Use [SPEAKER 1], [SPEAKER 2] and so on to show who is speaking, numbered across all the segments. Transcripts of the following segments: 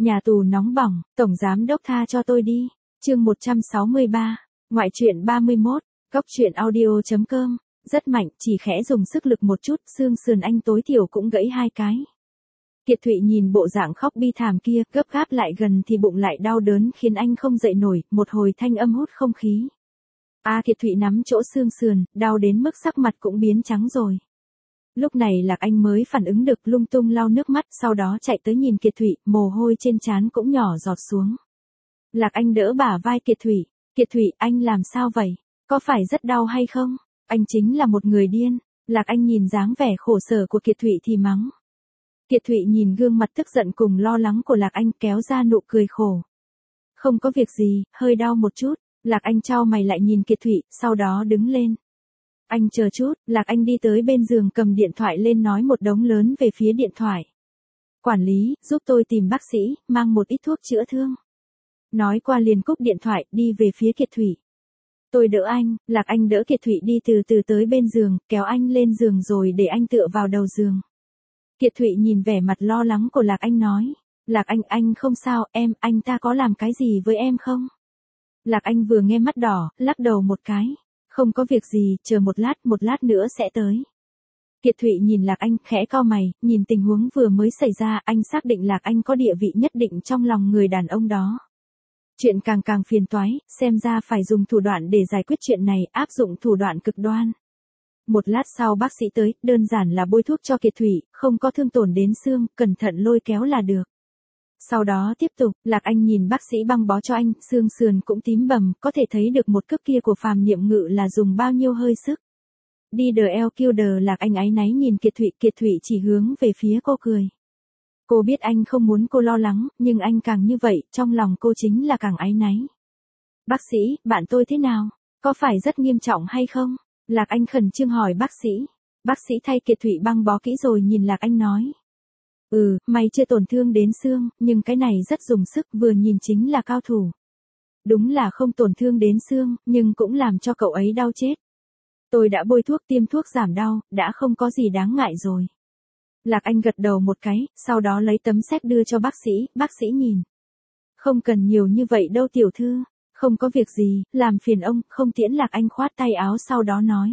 [SPEAKER 1] Nhà tù nóng bỏng, Tổng Giám Đốc tha cho tôi đi. Chương 163. Ngoại truyện 31. Góc truyện audio.com. Rất mạnh, chỉ khẽ dùng sức lực một chút, xương sườn anh tối thiểu cũng gãy 2 cái. Kiệt Thụy nhìn bộ dạng khóc bi thảm kia, gấp gáp lại gần thì bụng lại đau đớn khiến anh không dậy nổi, một hồi thanh âm hút không khí. Kiệt Thụy nắm chỗ xương sườn, đau đến mức sắc mặt cũng biến trắng rồi. Lúc này Lạc Anh mới phản ứng được, lung tung lau nước mắt, sau đó chạy tới nhìn Kiệt Thụy, mồ hôi trên trán cũng nhỏ giọt xuống. Lạc Anh đỡ bả vai Kiệt Thụy. Kiệt Thụy, anh làm sao vậy? Có phải rất đau hay không? Anh chính là một người điên. Lạc Anh nhìn dáng vẻ khổ sở của Kiệt Thụy thì mắng. Kiệt Thụy nhìn gương mặt tức giận cùng lo lắng của Lạc Anh, kéo ra nụ cười khổ. Không có việc gì, hơi đau một chút. Lạc Anh chau mày lại nhìn Kiệt Thụy, sau đó đứng lên. Anh chờ chút. Lạc Anh đi tới bên giường cầm điện thoại lên nói một đống lớn về phía điện thoại. Quản lý, giúp tôi tìm bác sĩ, mang một ít thuốc chữa thương. Nói qua liền cúp điện thoại, đi về phía Kiệt Thụy. Tôi đỡ anh. Lạc Anh đỡ Kiệt Thụy đi từ từ tới bên giường, kéo anh lên giường rồi để anh tựa vào đầu giường. Kiệt Thụy nhìn vẻ mặt lo lắng của Lạc Anh nói. Lạc anh không sao, anh ta có làm cái gì với em không? Lạc Anh vừa nghe mắt đỏ, lắc đầu một cái. Không có việc gì, chờ một lát nữa sẽ tới. Kiệt Thụy nhìn Lạc Anh, khẽ cau mày, nhìn tình huống vừa mới xảy ra, anh xác định Lạc Anh có địa vị nhất định trong lòng người đàn ông đó. Chuyện càng phiền toái, xem ra phải dùng thủ đoạn để giải quyết chuyện này, áp dụng thủ đoạn cực đoan. Một lát sau bác sĩ tới, đơn giản là bôi thuốc cho Kiệt Thụy, không có thương tổn đến xương, cẩn thận lôi kéo là được. Sau đó tiếp tục, Lạc Anh nhìn bác sĩ băng bó cho anh, xương sườn cũng tím bầm, có thể thấy được một cước kia của Phàm Niệm Ngự là dùng bao nhiêu hơi sức. Đi đờ eo kêu đờ. Lạc Anh áy náy nhìn Kiệt Thụy chỉ hướng về phía cô cười. Cô biết anh không muốn cô lo lắng, nhưng anh càng như vậy, trong lòng cô chính là càng áy náy. Bác sĩ, bạn tôi thế nào? Có phải rất nghiêm trọng hay không? Lạc Anh khẩn trương hỏi bác sĩ. Bác sĩ thay Kiệt Thụy băng bó kỹ rồi nhìn Lạc Anh nói. May chưa tổn thương đến xương, nhưng cái này rất dùng sức, vừa nhìn chính là cao thủ. Đúng là không tổn thương đến xương, nhưng cũng làm cho cậu ấy đau chết. Tôi đã bôi thuốc tiêm thuốc giảm đau, đã không có gì đáng ngại rồi. Lạc Anh gật đầu một cái, sau đó lấy tấm séc đưa cho bác sĩ nhìn. Không cần nhiều như vậy đâu tiểu thư, không có việc gì, làm phiền ông, không tiễn. Lạc Anh khoát tay áo sau đó nói.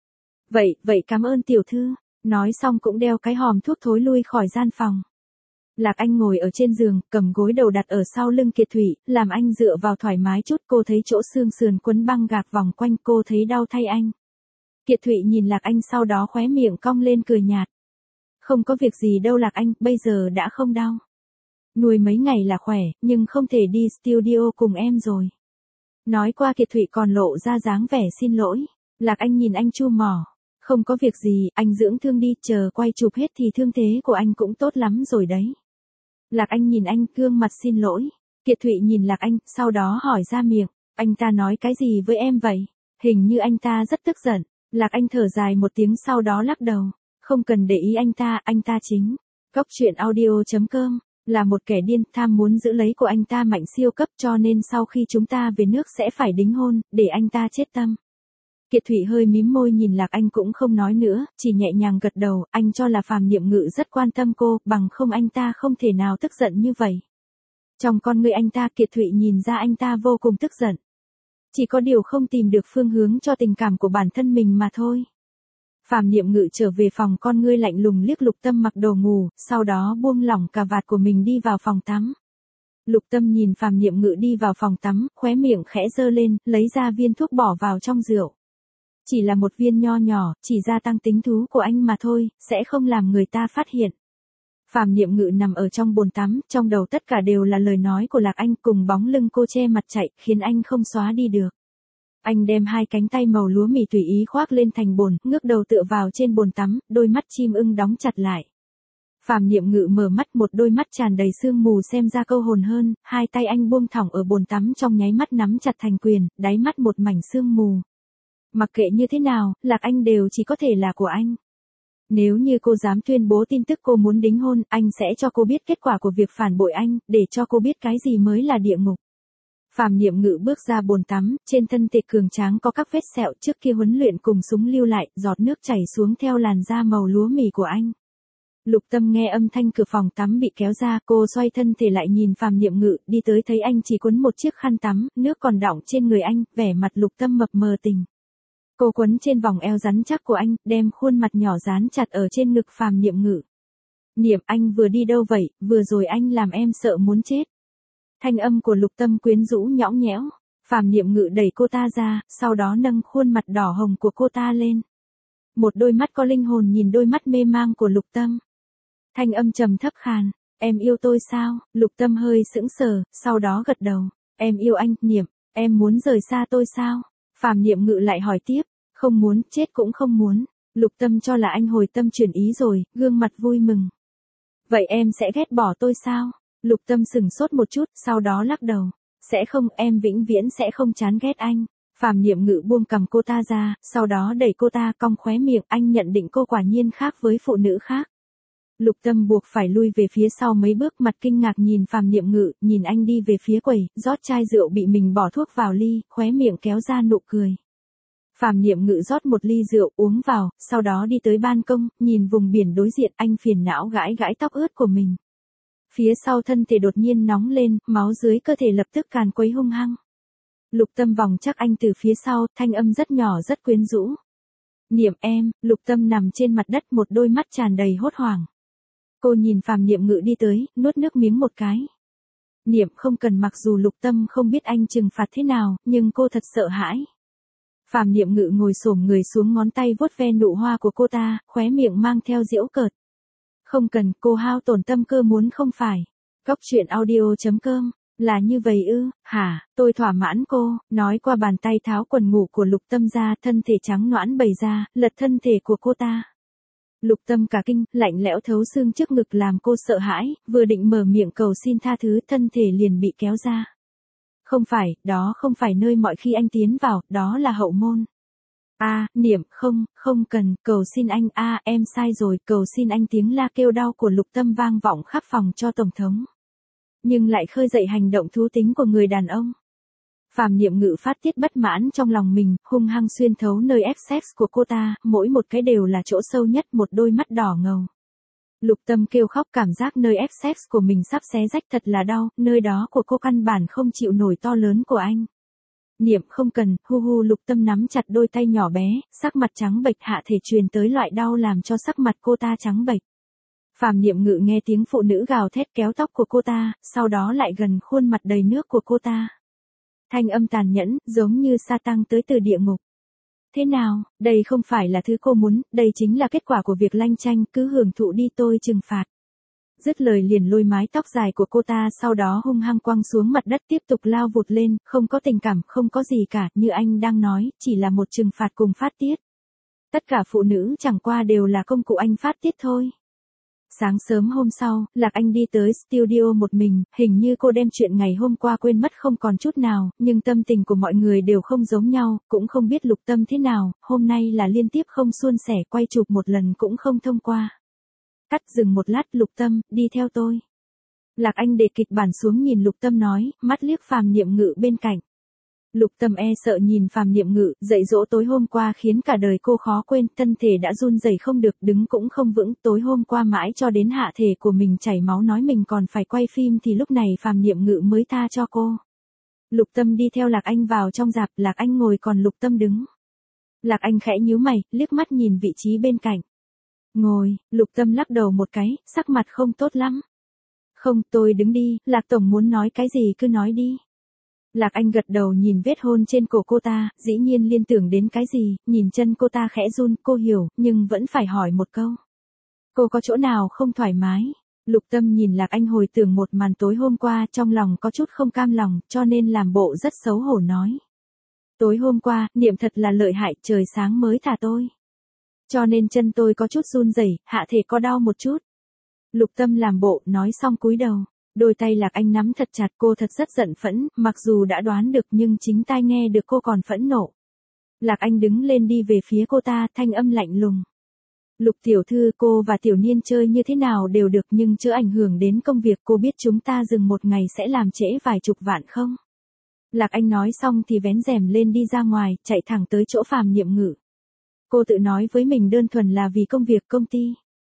[SPEAKER 1] Vậy cảm ơn tiểu thư. Nói xong cũng đeo cái hòm thuốc thối lui khỏi gian phòng. Lạc Anh ngồi ở trên giường, cầm gối đầu đặt ở sau lưng Kiệt Thụy, làm anh dựa vào thoải mái chút. Cô thấy chỗ xương sườn quấn băng gạc vòng quanh, cô thấy đau thay anh. Kiệt Thụy nhìn Lạc Anh sau đó khóe miệng cong lên cười nhạt. Không có việc gì đâu Lạc Anh, bây giờ đã không đau. Nuôi mấy ngày là khỏe, nhưng không thể đi studio cùng em rồi. Nói qua Kiệt Thụy còn lộ ra dáng vẻ xin lỗi. Lạc Anh nhìn anh chu mỏ. Không có việc gì, anh dưỡng thương đi, chờ quay chụp hết thì thương thế của anh cũng tốt lắm rồi đấy. Lạc Anh nhìn anh, gương mặt xin lỗi. Kiệt Thụy nhìn Lạc Anh, sau đó hỏi ra miệng. Anh ta nói cái gì với em vậy? Hình như anh ta rất tức giận. Lạc Anh thở dài một tiếng sau đó lắc đầu. Không cần để ý anh ta chính. Góc truyện audio.com. Là một kẻ điên, tham muốn giữ lấy của anh ta mạnh siêu cấp, cho nên sau khi chúng ta về nước sẽ phải đính hôn, để anh ta chết tâm. Kiệt Thụy hơi mím môi nhìn Lạc Anh cũng không nói nữa, chỉ nhẹ nhàng gật đầu, anh cho là Phàm Niệm Ngự rất quan tâm cô, bằng không anh ta không thể nào tức giận như vậy. Trong con người anh ta, Kiệt Thụy nhìn ra anh ta vô cùng tức giận. Chỉ có điều không tìm được phương hướng cho tình cảm của bản thân mình mà thôi. Phàm Niệm Ngự trở về phòng, con ngươi lạnh lùng liếc Lục Tâm mặc đồ ngủ, sau đó buông lỏng cà vạt của mình đi vào phòng tắm. Lục Tâm nhìn Phàm Niệm Ngự đi vào phòng tắm, khóe miệng khẽ giơ lên, lấy ra viên thuốc bỏ vào trong rượu. Chỉ là một viên nho nhỏ, chỉ gia tăng tính thú của anh mà thôi, sẽ không làm người ta phát hiện. Phàm Niệm Ngự nằm ở trong bồn tắm, trong đầu tất cả đều là lời nói của Lạc Anh cùng bóng lưng cô che mặt chạy, khiến anh không xóa đi được. Anh đem 2 cánh tay màu lúa mì tùy ý khoác lên thành bồn, ngước đầu tựa vào trên bồn tắm, đôi mắt chim ưng đóng chặt lại. Phàm Niệm Ngự mở mắt, một đôi mắt tràn đầy sương mù xem ra câu hồn hơn, 2 tay anh buông thõng ở bồn tắm trong nháy mắt nắm chặt thành quyền, đáy mắt một mảnh sương mù. Mặc kệ như thế nào, Lạc Anh đều chỉ có thể là của anh. Nếu như cô dám tuyên bố tin tức cô muốn đính hôn, anh sẽ cho cô biết kết quả của việc phản bội anh, để cho cô biết cái gì mới là địa ngục. Phàm Niệm Ngự bước ra bồn tắm, trên thân thể cường tráng có các vết sẹo trước kia huấn luyện cùng súng lưu lại, giọt nước chảy xuống theo làn da màu lúa mì của anh. Lục Tâm nghe âm thanh cửa phòng tắm bị kéo ra, cô xoay thân thể lại nhìn Phàm Niệm Ngự, đi tới thấy anh chỉ quấn một chiếc khăn tắm, nước còn đọng trên người anh, vẻ mặt Lục Tâm mập mờ tình. Cô quấn trên vòng eo rắn chắc của anh, đem khuôn mặt nhỏ dán chặt ở trên ngực Phàm Niệm Ngự. Niệm, anh vừa đi đâu vậy, vừa rồi anh làm em sợ muốn chết. Thanh âm của Lục Tâm quyến rũ nhõng nhẽo. Phàm Niệm Ngự đẩy cô ta ra, sau đó nâng khuôn mặt đỏ hồng của cô ta lên. Một đôi mắt có linh hồn nhìn đôi mắt mê mang của Lục Tâm. Thanh âm trầm thấp khàn, em yêu tôi sao? Lục Tâm hơi sững sờ, sau đó gật đầu. Em yêu anh, Niệm, em muốn rời xa tôi sao? Phàm Niệm Ngự lại hỏi tiếp, không muốn, chết cũng không muốn. Lục Tâm cho là anh hồi tâm chuyển ý rồi, gương mặt vui mừng. Vậy em sẽ ghét bỏ tôi sao? Lục Tâm sững sốt một chút, sau đó lắc đầu. Sẽ không, em vĩnh viễn sẽ không chán ghét anh. Phàm Niệm Ngự buông cầm cô ta ra, sau đó đẩy cô ta cong khóe miệng, anh nhận định cô quả nhiên khác với phụ nữ khác. Lục Tâm buộc phải lui về phía sau mấy bước, mặt kinh ngạc nhìn Phàm Niệm Ngự, nhìn anh đi về phía quầy, rót chai rượu bị mình bỏ thuốc vào ly, khóe miệng kéo ra nụ cười. Phàm Niệm Ngự rót một ly rượu uống vào, sau đó đi tới ban công, nhìn vùng biển đối diện, anh phiền não gãi gãi tóc ướt của mình. Phía sau thân thể đột nhiên nóng lên, máu dưới cơ thể lập tức càn quấy hung hăng. Lục Tâm vòng chắc anh từ phía sau, thanh âm rất nhỏ rất quyến rũ. Niệm em, Lục Tâm nằm trên mặt đất, một đôi mắt tràn đầy hốt hoảng. Cô nhìn Phàm Niệm Ngự đi tới, nuốt nước miếng một cái. Niệm không cần, mặc dù Lục Tâm không biết anh trừng phạt thế nào, nhưng cô thật sợ hãi. Phàm Niệm Ngự ngồi xổm người xuống, ngón tay vuốt ve nụ hoa của cô ta, khóe miệng mang theo giễu cợt. Không cần, cô hao tổn tâm cơ muốn không phải. Góc truyện audio.com, là như vậy ư, hả, tôi thỏa mãn cô, nói qua bàn tay tháo quần ngủ của Lục Tâm ra, thân thể trắng nõn bày ra, lật thân thể của cô ta. Lục Tâm cả kinh, lạnh lẽo thấu xương trước ngực làm cô sợ hãi, vừa định mở miệng cầu xin tha thứ, thân thể liền bị kéo ra. Không phải, đó không phải nơi mọi khi anh tiến vào, đó là hậu môn. Niệm, không cần, cầu xin anh, em sai rồi, cầu xin anh. Tiếng la kêu đau của Lục Tâm vang vọng khắp phòng cho Tổng thống. Nhưng lại khơi dậy hành động thú tính của người đàn ông. Phàm Niệm Ngự phát tiết bất mãn trong lòng mình, hung hăng xuyên thấu nơi F-sex của cô ta, mỗi một cái đều là chỗ sâu nhất, một đôi mắt đỏ ngầu. Lục Tâm kêu khóc, cảm giác nơi F-sex của mình sắp xé rách, thật là đau, nơi đó của cô căn bản không chịu nổi to lớn của anh. Niệm không cần, Lục Tâm nắm chặt đôi tay nhỏ bé, sắc mặt trắng bệch, hạ thể truyền tới loại đau làm cho sắc mặt cô ta trắng bệch. Phàm Niệm Ngự nghe tiếng phụ nữ gào thét kéo tóc của cô ta, sau đó lại gần khuôn mặt đầy nước của cô ta. Thanh âm tàn nhẫn, giống như sa tăng tới từ địa ngục. Thế nào, đây không phải là thứ cô muốn, đây chính là kết quả của việc lanh chanh, cứ hưởng thụ đi, tôi trừng phạt. Dứt lời liền lôi mái tóc dài của cô ta, sau đó hung hăng quăng xuống mặt đất, tiếp tục lao vụt lên, không có tình cảm, không có gì cả, như anh đang nói, chỉ là một trừng phạt cùng phát tiết. Tất cả phụ nữ chẳng qua đều là công cụ anh phát tiết thôi. Sáng sớm hôm sau, Lạc Anh đi tới studio một mình, hình như cô đem chuyện ngày hôm qua quên mất không còn chút nào, nhưng tâm tình của mọi người đều không giống nhau, cũng không biết Lục Tâm thế nào, hôm nay là liên tiếp không suôn sẻ, quay chụp một lần cũng không thông qua. Cắt dừng một lát, Lục Tâm, đi theo tôi. Lạc Anh để kịch bản xuống nhìn Lục Tâm nói, mắt liếc Phàm Niệm Ngự bên cạnh. Lục Tâm e sợ nhìn Phàm Niệm Ngự, dạy dỗ tối hôm qua khiến cả đời cô khó quên, thân thể đã run rẩy không được, đứng cũng không vững, tối hôm qua mãi cho đến hạ thể của mình chảy máu nói mình còn phải quay phim thì lúc này Phàm Niệm Ngự mới tha cho cô. Lục Tâm đi theo Lạc Anh vào trong rạp, Lạc Anh ngồi còn Lục Tâm đứng. Lạc Anh khẽ nhíu mày, liếc mắt nhìn vị trí bên cạnh. Ngồi, Lục Tâm lắc đầu một cái, sắc mặt không tốt lắm. Không, tôi đứng đi, Lạc Tổng muốn nói cái gì cứ nói đi. Lạc Anh gật đầu nhìn vết hôn trên cổ cô ta, dĩ nhiên liên tưởng đến cái gì, nhìn chân cô ta khẽ run, cô hiểu, nhưng vẫn phải hỏi một câu. Cô có chỗ nào không thoải mái? Lục Tâm nhìn Lạc Anh hồi tưởng một màn tối hôm qua, trong lòng có chút không cam lòng, cho nên làm bộ rất xấu hổ nói. Tối hôm qua, Niệm thật là lợi hại, trời sáng mới thả tôi. Cho nên chân tôi có chút run rẩy, hạ thể có đau một chút. Lục Tâm làm bộ, nói xong cúi đầu. Đôi tay Lạc Anh nắm thật chặt, cô thật rất giận phẫn, mặc dù đã đoán được nhưng chính tai nghe được cô còn phẫn nộ. Lạc Anh đứng lên đi về phía cô ta, thanh âm lạnh lùng. Lục tiểu thư, cô và Tiểu Niên chơi như thế nào đều được nhưng chưa ảnh hưởng đến công việc, cô biết chúng ta dừng một ngày sẽ làm trễ vài chục vạn không? Lạc Anh nói xong thì vén rèm lên đi ra ngoài, chạy thẳng tới chỗ Phàm Niệm Ngự. Cô tự nói với mình đơn thuần là vì công việc công ty.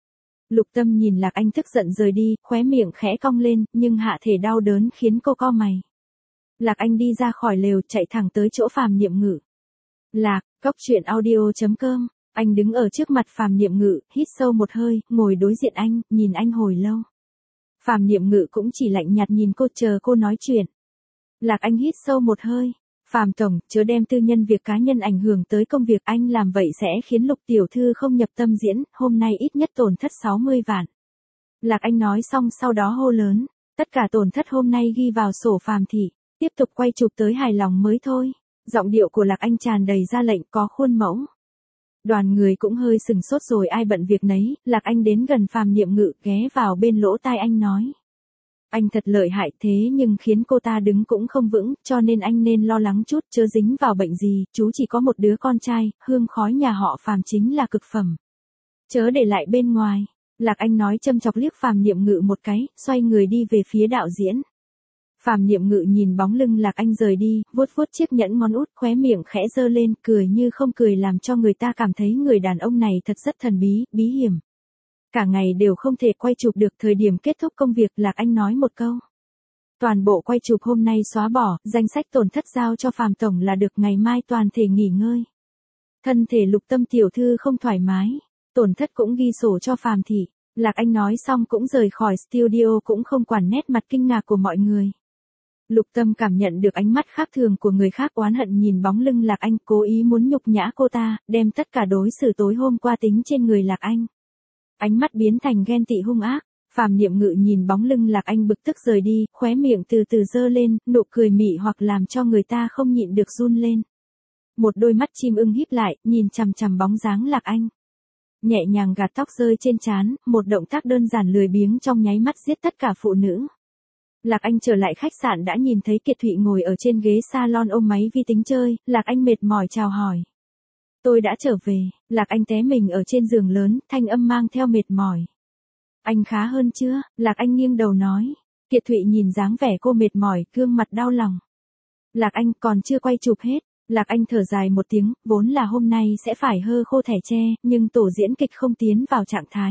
[SPEAKER 1] Lục Tâm nhìn Lạc Anh tức giận rời đi, khóe miệng khẽ cong lên, nhưng hạ thể đau đớn khiến cô cau mày. Lạc Anh đi ra khỏi lều, chạy thẳng tới chỗ Phàm Niệm Ngự. Lạc, Cốc Truyện Audio.com. Anh đứng ở trước mặt Phàm Niệm Ngự, hít sâu một hơi, ngồi đối diện anh, nhìn anh hồi lâu. Phàm Niệm Ngự cũng chỉ lạnh nhạt nhìn cô, chờ cô nói chuyện. Lạc Anh hít sâu một hơi. Phàm tổng, chớ đem tư nhân việc cá nhân ảnh hưởng tới công việc, anh làm vậy sẽ khiến Lục tiểu thư không nhập tâm diễn, hôm nay ít nhất tổn thất 60 vạn. Lạc Anh nói xong sau đó hô lớn, tất cả tổn thất hôm nay ghi vào sổ Phàm thị, tiếp tục quay chụp tới hài lòng mới thôi. Giọng điệu của Lạc Anh tràn đầy ra lệnh, có khuôn mẫu. Đoàn người cũng hơi sừng sốt rồi ai bận việc nấy, Lạc Anh đến gần Phàm Niệm Ngự, ghé vào bên lỗ tai anh nói. Anh thật lợi hại thế nhưng khiến cô ta đứng cũng không vững, cho nên anh nên lo lắng chút, chớ dính vào bệnh gì, chú chỉ có một đứa con trai, hương khói nhà họ Phàm chính là cực phẩm. Chớ để lại bên ngoài. Lạc Anh nói châm chọc liếc Phàm Niệm Ngự một cái, xoay người đi về phía đạo diễn. Phàm Niệm Ngự nhìn bóng lưng Lạc Anh rời đi, vuốt vuốt chiếc nhẫn ngón út, khóe miệng khẽ giơ lên, cười như không cười làm cho người ta cảm thấy người đàn ông này thật rất thần bí, bí hiểm. Cả ngày đều không thể quay chụp được, thời điểm kết thúc công việc Lạc Anh nói một câu. Toàn bộ quay chụp hôm nay xóa bỏ, danh sách tổn thất giao cho Phàm tổng là được, ngày mai toàn thể nghỉ ngơi. Thân thể Lục Tâm tiểu thư không thoải mái, tổn thất cũng ghi sổ cho Phàm thị. Lạc Anh nói xong cũng rời khỏi studio, cũng không quản nét mặt kinh ngạc của mọi người. Lục Tâm cảm nhận được ánh mắt khác thường của người khác, oán hận nhìn bóng lưng Lạc Anh, cố ý muốn nhục nhã cô ta, đem tất cả đối xử tối hôm qua tính trên người Lạc Anh. Ánh mắt biến thành ghen tị hung ác. Phàm Niệm Ngự nhìn bóng lưng Lạc Anh bực tức rời đi, khóe miệng từ từ giơ lên, nụ cười mị hoặc làm cho người ta không nhịn được run lên. Một đôi mắt chim ưng híp lại, nhìn chằm chằm bóng dáng Lạc Anh. Nhẹ nhàng gạt tóc rơi trên trán, một động tác đơn giản lười biếng trong nháy mắt giết tất cả phụ nữ. Lạc Anh trở lại khách sạn đã nhìn thấy Kiệt Thụy ngồi ở trên ghế salon ôm máy vi tính chơi, Lạc Anh mệt mỏi chào hỏi. Tôi đã trở về. Lạc Anh té mình ở trên giường lớn, thanh âm mang theo mệt mỏi. Anh khá hơn chưa? Lạc Anh nghiêng đầu nói. Kiệt Thụy nhìn dáng vẻ cô mệt mỏi, gương mặt đau lòng. Lạc Anh còn chưa quay chụp hết. Lạc Anh thở dài một tiếng, vốn là hôm nay sẽ phải hơ khô thẻ tre, nhưng tổ diễn kịch không tiến vào trạng thái.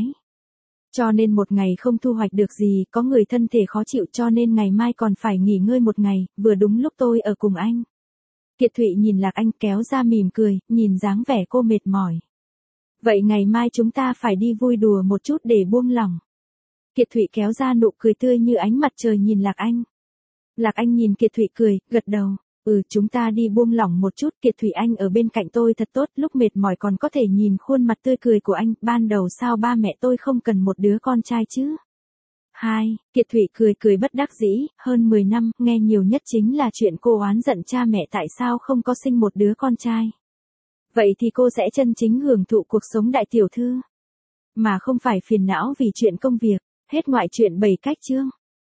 [SPEAKER 1] Cho nên một ngày không thu hoạch được gì, có người thân thể khó chịu cho nên ngày mai còn phải nghỉ ngơi một ngày, vừa đúng lúc tôi ở cùng anh. Kiệt Thụy nhìn Lạc Anh kéo ra mỉm cười, nhìn dáng vẻ cô mệt mỏi. Vậy ngày mai chúng ta phải đi vui đùa một chút để buông lỏng. Kiệt Thụy kéo ra nụ cười tươi như ánh mặt trời nhìn Lạc Anh. Lạc Anh nhìn Kiệt Thụy cười, gật đầu. Chúng ta đi buông lỏng một chút, Kiệt Thụy anh ở bên cạnh tôi thật tốt, lúc mệt mỏi còn có thể nhìn khuôn mặt tươi cười của anh, ban đầu sao ba mẹ tôi không cần một đứa con trai chứ? Kiệt Thụy cười bất đắc dĩ, hơn 10 năm, nghe nhiều nhất chính là chuyện cô oán giận cha mẹ tại sao không có sinh một đứa con trai. Vậy thì cô sẽ chân chính hưởng thụ cuộc sống đại tiểu thư, mà không phải phiền não vì chuyện công việc. Hết ngoại truyện 7 cách chương.